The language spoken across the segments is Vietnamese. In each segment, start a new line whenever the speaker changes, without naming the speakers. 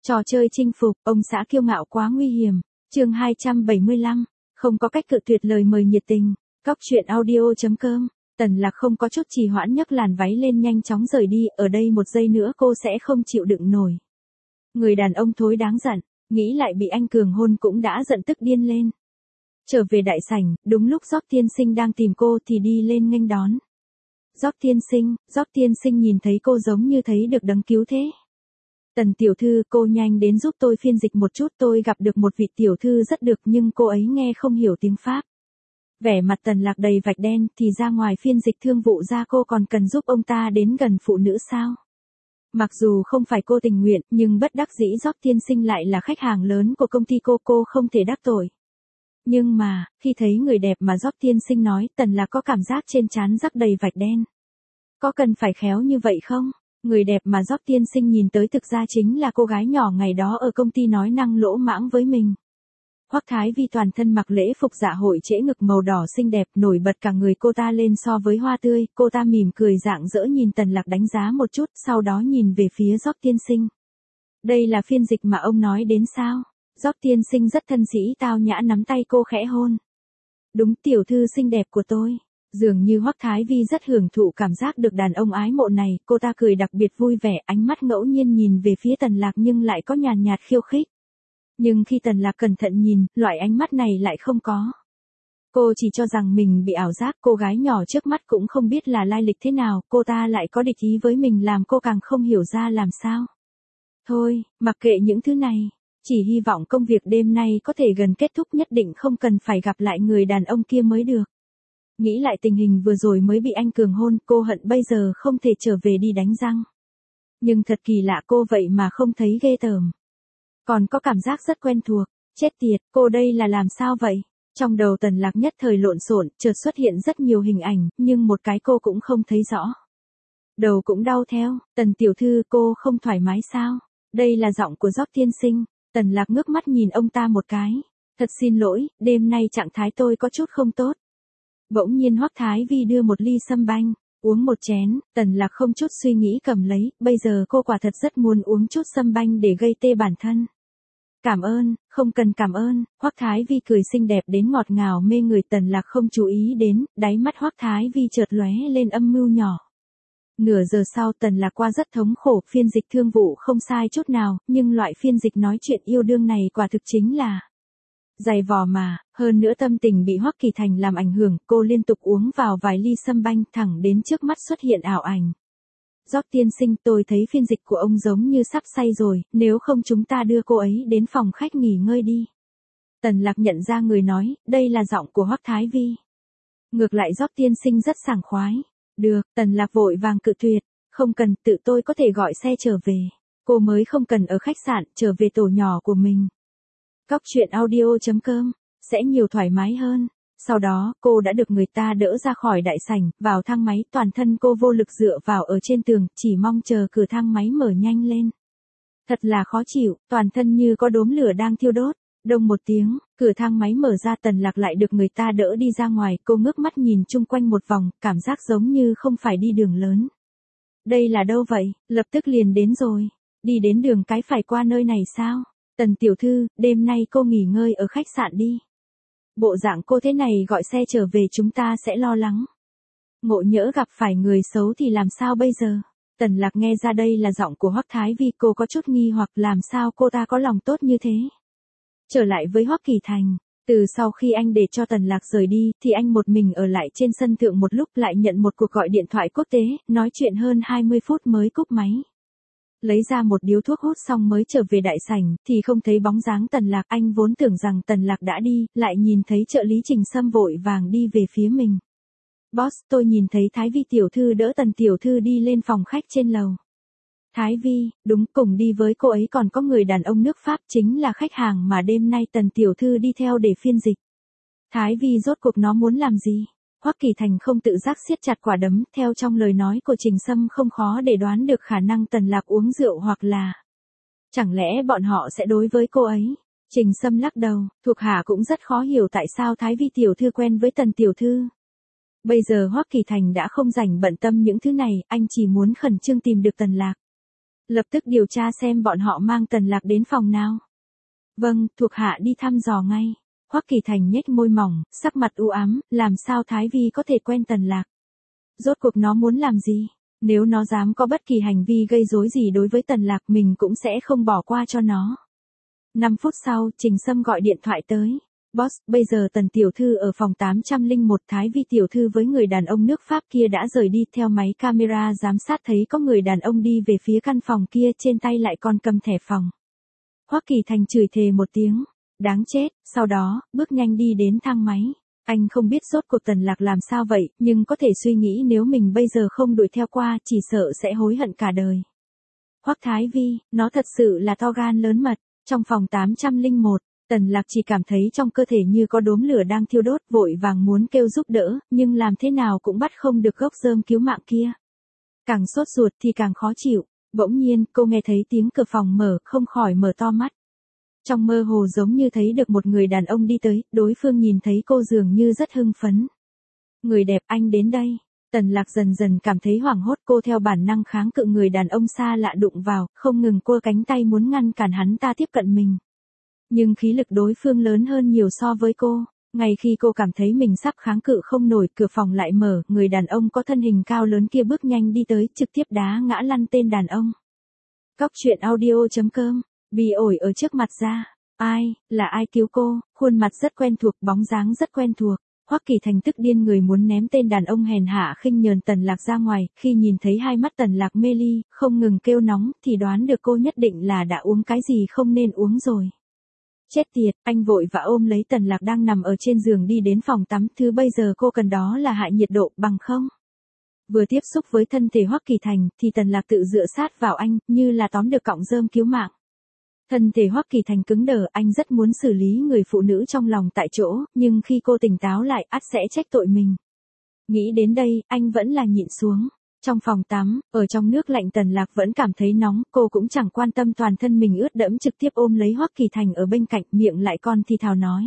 Trò chơi chinh phục, ông xã kiêu ngạo quá nguy hiểm. Chương 275, không có cách cự tuyệt lời mời nhiệt tình. Góc truyện audio.com. Tần Lạc không có chút trì hoãn nhấc làn váy lên nhanh chóng rời đi, ở đây một giây nữa cô sẽ không chịu đựng nổi. Người đàn ông thối đáng giận, nghĩ lại bị anh Cường hôn cũng đã giận tức điên lên. Trở về đại sảnh, đúng lúc Gióc tiên sinh đang tìm cô thì đi lên nghênh đón. Gióc tiên sinh nhìn thấy cô giống như thấy được đấng cứu thế. Tần tiểu thư, cô nhanh đến giúp tôi phiên dịch một chút, tôi gặp được một vị tiểu thư rất được nhưng cô ấy nghe không hiểu tiếng Pháp. Vẻ mặt Tần Lạc đầy vạch đen, thì ra ngoài phiên dịch thương vụ ra cô còn cần giúp ông ta đến gần phụ nữ sao? Mặc dù không phải cô tình nguyện, nhưng bất đắc dĩ Gióc tiên sinh lại là khách hàng lớn của công ty cô không thể đắc tội. Nhưng mà, khi thấy người đẹp mà Gióc tiên sinh nói, Tần Lạc có cảm giác trên trán rắc đầy vạch đen. Có cần phải khéo như vậy không? Người đẹp mà Gióc tiên sinh nhìn tới thực ra chính là cô gái nhỏ ngày đó ở công ty nói năng lỗ mãng với mình. Hoắc Thái Vi toàn thân mặc lễ phục dạ hội trễ ngực màu đỏ xinh đẹp, nổi bật cả người cô ta lên so với hoa tươi, cô ta mỉm cười rạng rỡ nhìn Tần Lạc đánh giá một chút, sau đó nhìn về phía Gióc tiên sinh. Đây là phiên dịch mà ông nói đến sao? Gióc tiên sinh rất thân sĩ tao nhã nắm tay cô khẽ hôn. Đúng, tiểu thư xinh đẹp của tôi. Dường như Hoắc Thái Vi rất hưởng thụ cảm giác được đàn ông ái mộ này, cô ta cười đặc biệt vui vẻ, ánh mắt ngẫu nhiên nhìn về phía Tần Lạc nhưng lại có nhàn nhạt khiêu khích. Nhưng khi Tần Lạc cẩn thận nhìn, loại ánh mắt này lại không có. Cô chỉ cho rằng mình bị ảo giác, cô gái nhỏ trước mắt cũng không biết là lai lịch thế nào, cô ta lại có địch ý với mình làm cô càng không hiểu ra làm sao. Thôi, mặc kệ những thứ này, chỉ hy vọng công việc đêm nay có thể gần kết thúc, nhất định không cần phải gặp lại người đàn ông kia mới được. Nghĩ lại tình hình vừa rồi mới bị anh Cường hôn, cô hận bây giờ không thể trở về đi đánh răng. Nhưng thật kỳ lạ, cô vậy mà không thấy ghê tởm. Còn có cảm giác rất quen thuộc. Chết tiệt, cô đây là làm sao vậy? Trong đầu Tần Lạc nhất thời lộn xộn, chợt xuất hiện rất nhiều hình ảnh, nhưng một cái cô cũng không thấy rõ. Đầu cũng đau theo. Tần tiểu thư, cô không thoải mái sao? Đây là giọng của Gióc tiên sinh. Tần Lạc ngước mắt nhìn ông ta một cái. Thật xin lỗi, đêm nay trạng thái tôi có chút không tốt. Bỗng nhiên Hoắc Thái Vi đưa một ly sâm banh, uống một chén, Tần Lạc không chút suy nghĩ cầm lấy, bây giờ cô quả thật rất muốn uống chút sâm banh để gây tê bản thân. Cảm ơn, không cần cảm ơn. Hoắc Thái Vi cười xinh đẹp đến ngọt ngào mê người, Tần Lạc không chú ý đến, đáy mắt Hoắc Thái Vi chợt lóe lên âm mưu nhỏ. Nửa giờ sau Tần Lạc qua rất thống khổ, phiên dịch thương vụ không sai chút nào, nhưng loại phiên dịch nói chuyện yêu đương này quả thực chính là dày vò mà, hơn nữa tâm tình bị Hoắc Kỳ Thành làm ảnh hưởng, cô liên tục uống vào vài ly sâm banh thẳng đến trước mắt xuất hiện ảo ảnh. Gióc tiên sinh, tôi thấy phiên dịch của ông giống như sắp say rồi, nếu không chúng ta đưa cô ấy đến phòng khách nghỉ ngơi đi. Tần Lạc nhận ra người nói, đây là giọng của Hoắc Thái Vi. Ngược lại Gióc tiên sinh rất sảng khoái. Được, Tần Lạc vội vàng cự tuyệt, không cần, tự tôi có thể gọi xe trở về. Cô mới không cần ở khách sạn, trở về tổ nhỏ của mình. Góc truyện audio.com, sẽ nhiều thoải mái hơn. Sau đó, cô đã được người ta đỡ ra khỏi đại sảnh, vào thang máy, toàn thân cô vô lực dựa vào ở trên tường, chỉ mong chờ cửa thang máy mở nhanh lên. Thật là khó chịu, toàn thân như có đốm lửa đang thiêu đốt. Đông một tiếng, cửa thang máy mở ra, Tần Lạc lại được người ta đỡ đi ra ngoài, cô ngước mắt nhìn chung quanh một vòng, cảm giác giống như không phải đi đường lớn. Đây là đâu vậy? Lập tức liền đến rồi. Đi đến đường cái phải qua nơi này sao? Tần tiểu thư, đêm nay cô nghỉ ngơi ở khách sạn đi. Bộ dạng cô thế này gọi xe trở về chúng ta sẽ lo lắng. Ngộ nhỡ gặp phải người xấu thì làm sao bây giờ? Tần Lạc nghe ra đây là giọng của Hoắc Thái Vi, cô có chút nghi hoặc làm sao cô ta có lòng tốt như thế. Trở lại với Hoắc Kỳ Thành, từ sau khi anh để cho Tần Lạc rời đi thì anh một mình ở lại trên sân thượng một lúc, lại nhận một cuộc gọi điện thoại quốc tế, nói chuyện hơn 20 phút mới cúp máy. Lấy ra một điếu thuốc hút xong mới trở về đại sảnh, thì không thấy bóng dáng Tần Lạc, anh vốn tưởng rằng Tần Lạc đã đi, lại nhìn thấy trợ lý Trình Sâm vội vàng đi về phía mình. Boss, tôi nhìn thấy Thái Vi tiểu thư đỡ Tần tiểu thư đi lên phòng khách trên lầu. Thái Vi, đúng, cùng đi với cô ấy còn có người đàn ông nước Pháp, chính là khách hàng mà đêm nay Tần tiểu thư đi theo để phiên dịch. Thái Vi rốt cuộc nó muốn làm gì? Hoắc Kỳ Thành không tự giác siết chặt quả đấm, theo trong lời nói của Trình Sâm không khó để đoán được khả năng Tần Lạc uống rượu hoặc là chẳng lẽ bọn họ sẽ đối với cô ấy. Trình Sâm lắc đầu, thuộc hạ cũng rất khó hiểu tại sao Thái Vi tiểu thư quen với Tần tiểu thư. Bây giờ Hoắc Kỳ Thành đã không rảnh bận tâm những thứ này, anh chỉ muốn khẩn trương tìm được Tần Lạc. Lập tức điều tra xem bọn họ mang Tần Lạc đến phòng nào. Vâng, thuộc hạ đi thăm dò ngay. Hoắc Kỳ Thành nhếch môi mỏng, sắc mặt u ám, làm sao Thái Vi có thể quen Tần Lạc? Rốt cuộc nó muốn làm gì? Nếu nó dám có bất kỳ hành vi gây rối gì đối với Tần Lạc mình cũng sẽ không bỏ qua cho nó. 5 phút sau, Trình Sâm gọi điện thoại tới. Boss, bây giờ Tần tiểu thư ở phòng 801, Thái Vi tiểu thư với người đàn ông nước Pháp kia đã rời đi, theo máy camera giám sát thấy có người đàn ông đi về phía căn phòng kia, trên tay lại còn cầm thẻ phòng. Hoắc Kỳ Thành chửi thề một tiếng, đáng chết, sau đó, bước nhanh đi đến thang máy. Anh không biết rốt cuộc Tần Lạc làm sao vậy, nhưng có thể suy nghĩ nếu mình bây giờ không đuổi theo qua, chỉ sợ sẽ hối hận cả đời. Hoắc Thái Vi, nó thật sự là to gan lớn mật. Trong phòng 801, Tần Lạc chỉ cảm thấy trong cơ thể như có đốm lửa đang thiêu đốt, vội vàng muốn kêu giúp đỡ, nhưng làm thế nào cũng bắt không được gốc rơm cứu mạng kia. Càng sốt ruột thì càng khó chịu. Bỗng nhiên, cô nghe thấy tiếng cửa phòng mở, không khỏi mở to mắt. Trong mơ hồ giống như thấy được một người đàn ông đi tới, đối phương nhìn thấy cô dường như rất hưng phấn. Người đẹp, anh đến đây. Tần Lạc dần dần cảm thấy hoảng hốt, cô theo bản năng kháng cự người đàn ông xa lạ đụng vào, không ngừng cua cánh tay muốn ngăn cản hắn ta tiếp cận mình. Nhưng khí lực đối phương lớn hơn nhiều so với cô. Ngay khi cô cảm thấy mình sắp kháng cự không nổi, cửa phòng lại mở, người đàn ông có thân hình cao lớn kia bước nhanh đi tới, trực tiếp đá ngã lăn tên đàn ông. Cóc truyện audio.com, bị ổi ở trước mặt ra. Ai, là ai cứu cô, khuôn mặt rất quen thuộc, bóng dáng rất quen thuộc. Hoắc Kỳ Thành tức điên người muốn ném tên đàn ông hèn hạ khinh nhờn Tần Lạc ra ngoài, khi nhìn thấy hai mắt Tần Lạc mê ly, không ngừng kêu nóng, thì đoán được cô nhất định là đã uống cái gì không nên uống rồi. Chết tiệt, anh vội vã ôm lấy Tần Lạc đang nằm ở trên giường đi đến phòng tắm, thứ bây giờ cô cần đó là hạ nhiệt độ, bằng không. Vừa tiếp xúc với thân thể Hoắc Kỳ Thành, thì Tần Lạc tự dựa sát vào anh, như là tóm được cọng rơm cứu mạng. Thân thể Hoắc Kỳ Thành cứng đờ, anh rất muốn xử lý người phụ nữ trong lòng tại chỗ, nhưng khi cô tỉnh táo lại, ắt sẽ trách tội mình. Nghĩ đến đây, anh vẫn là nhịn xuống. Trong phòng tắm, ở trong nước lạnh Tần Lạc vẫn cảm thấy nóng, cô cũng chẳng quan tâm toàn thân mình ướt đẫm, trực tiếp ôm lấy Hoắc Kỳ Thành ở bên cạnh, miệng lại còn thì thào nói.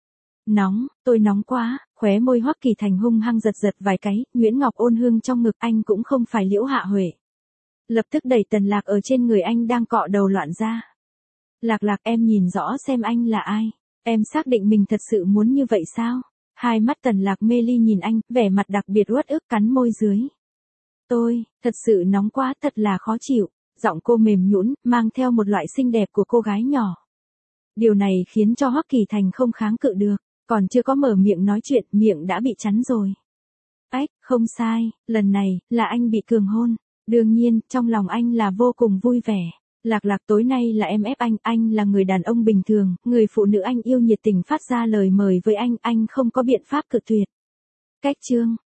Nóng, tôi nóng quá, khóe môi Hoắc Kỳ Thành hung hăng giật giật vài cái, Nguyễn Ngọc ôn hương trong ngực, anh cũng không phải Liễu Hạ Huệ. Lập tức đẩy Tần Lạc ở trên người anh đang cọ đầu loạn ra. Lạc Lạc, em nhìn rõ xem anh là ai. Em xác định mình thật sự muốn như vậy sao? Hai mắt Tần Lạc mê ly nhìn anh, vẻ mặt đặc biệt uất ức, cắn môi dưới. Tôi, thật sự nóng quá, thật là khó chịu. Giọng cô mềm nhũn, mang theo một loại xinh đẹp của cô gái nhỏ. Điều này khiến cho Hoắc Kỳ Thành không kháng cự được, còn chưa có mở miệng nói chuyện, miệng đã bị chắn rồi. Ách, không sai, lần này, là anh bị cường hôn. Đương nhiên, trong lòng anh là vô cùng vui vẻ. Lạc Lạc, tối nay là em ép anh là người đàn ông bình thường, người phụ nữ anh yêu nhiệt tình phát ra lời mời với anh không có biện pháp cự tuyệt. Cách chương